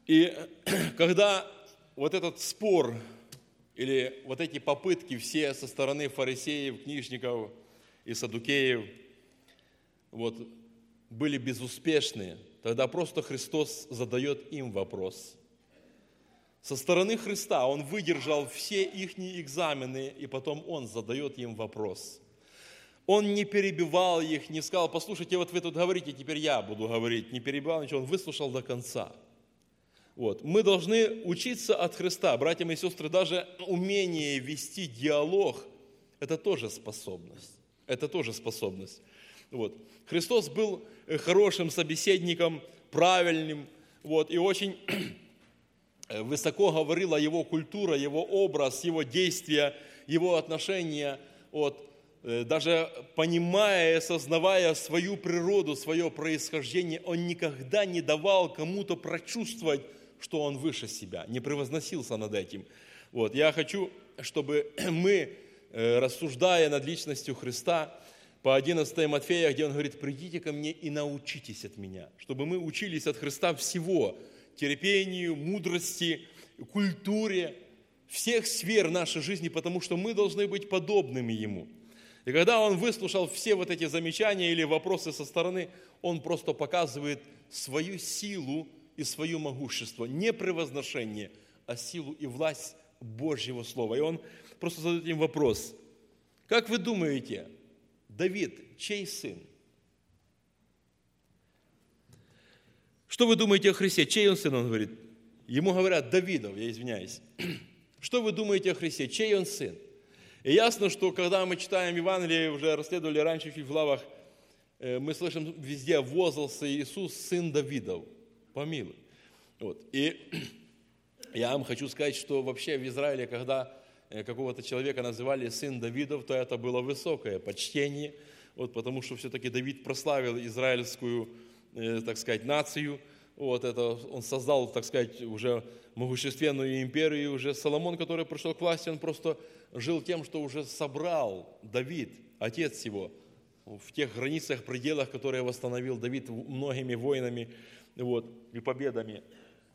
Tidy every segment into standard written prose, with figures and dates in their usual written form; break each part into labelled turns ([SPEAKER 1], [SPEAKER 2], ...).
[SPEAKER 1] И когда вот этот спор или вот эти попытки все со стороны фарисеев, книжников и саддукеев были безуспешны, тогда просто Христос задает им вопрос. Со стороны Христа Он выдержал все их экзамены, и потом Он задает им вопрос. Он не перебивал их, не сказал: послушайте, вот вы тут говорите, теперь я буду говорить. Не перебивал ничего, Он выслушал до конца. Мы должны учиться от Христа. Братья и сестры, даже умение вести диалог – это тоже способность. Это тоже способность. Христос был хорошим собеседником, правильным, и очень высоко говорила Его культура, Его образ, Его действия, Его отношения. Даже понимая, осознавая свою природу, свое происхождение, Он никогда не давал кому-то прочувствовать, что Он выше себя, не превозносился над этим. Я хочу, чтобы мы, рассуждая над личностью Христа, по 11 Матфея, где Он говорит: «Придите ко мне и научитесь от меня», чтобы мы учились от Христа всего, терпению, мудрости, культуре, всех сфер нашей жизни, потому что мы должны быть подобными Ему. И когда Он выслушал все эти замечания или вопросы со стороны, Он просто показывает свою силу и свое могущество, не превозношение, а силу и власть Божьего Слова. И Он просто задает им вопрос: как вы думаете, Давид чей сын? Что вы думаете о Христе? Чей он сын? Он говорит. Ему говорят: Давидов, я извиняюсь. Что вы думаете о Христе? Чей он сын? И ясно, что когда мы читаем Евангелие, уже расследовали раньше чуть в главах, мы слышим везде: возгласа Иисус, сын Давидов. Помилуй. И я вам хочу сказать, что вообще в Израиле, когда какого-то человека называли сын Давидов, то это было высокое почтение, потому что все-таки Давид прославил израильскую, так сказать, нацию. Это он создал, так сказать, уже могущественную империю. И уже Соломон, который пришел к власти, он просто жил тем, что уже собрал Давид, отец его, в тех границах, пределах, которые восстановил Давид многими войнами и победами.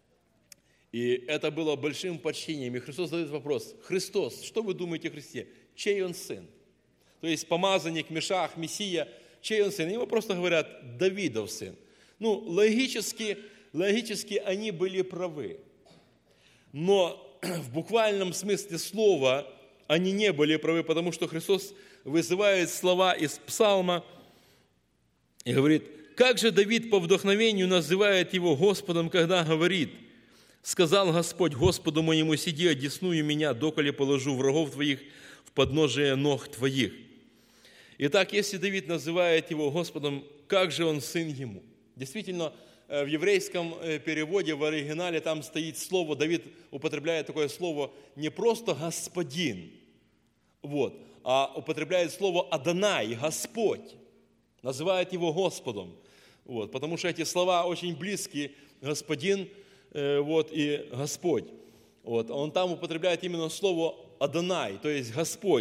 [SPEAKER 1] И это было большим почтением. И Христос задает вопрос: Христос, что вы думаете о Христе? Чей он сын? То есть помазанник, Мешах, Мессия, чей он сын? Ему просто говорят: Давидов сын. Логически они были правы. Но в буквальном смысле слова они не были правы, потому что Христос вызывает слова из Псалма и говорит: как же Давид по вдохновению называет его Господом, когда говорит: сказал Господь Господу моему: сиди одесную меня, доколе положу врагов твоих в подножие ног твоих. Итак, если Давид называет его Господом, как же он сын ему? Действительно, в еврейском переводе, в оригинале, там стоит слово, Давид употребляет такое слово не просто «господин», а употребляет слово «Адонай», «Господь», называет его Господом. Потому что эти слова очень близки, «господин» и «Господь». Он там употребляет именно слово «Адонай», то есть «Господь».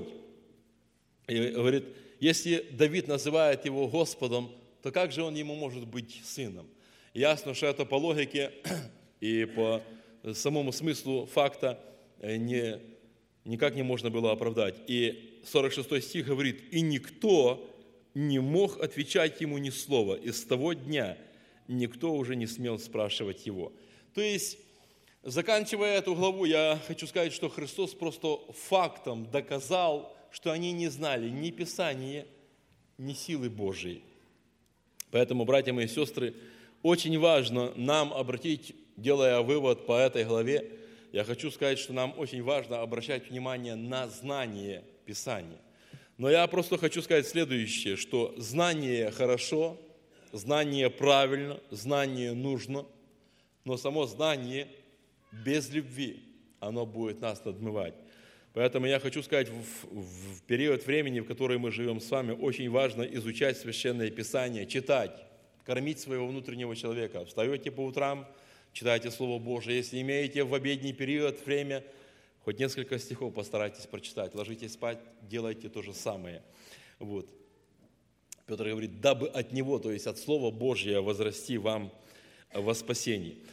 [SPEAKER 1] И говорит, если Давид называет его Господом, то как же он ему может быть сыном? Ясно, что это по логике и по самому смыслу факта никак не можно было оправдать. И 46 стих говорит: «И никто не мог отвечать ему ни слова, и с того дня никто уже не смел спрашивать его». То есть, заканчивая эту главу, я хочу сказать, что Христос просто фактом доказал, что они не знали ни Писания, ни силы Божией. Поэтому, братья мои и сестры, очень важно нам обратить, делая вывод по этой главе, я хочу сказать, что нам очень важно обращать внимание на знание Писания. Но я просто хочу сказать следующее, что знание хорошо, знание правильно, знание нужно, но само знание без любви, оно будет нас надмывать. Поэтому я хочу сказать, в период времени, в который мы живем с вами, очень важно изучать Священное Писание, читать, кормить своего внутреннего человека. Встаете по утрам, читайте Слово Божие. Если имеете в обеденный период время, хоть несколько стихов постарайтесь прочитать. Ложитесь спать, делайте то же самое. Петр говорит, дабы от Него, то есть от Слова Божьего, возрасти вам во спасении.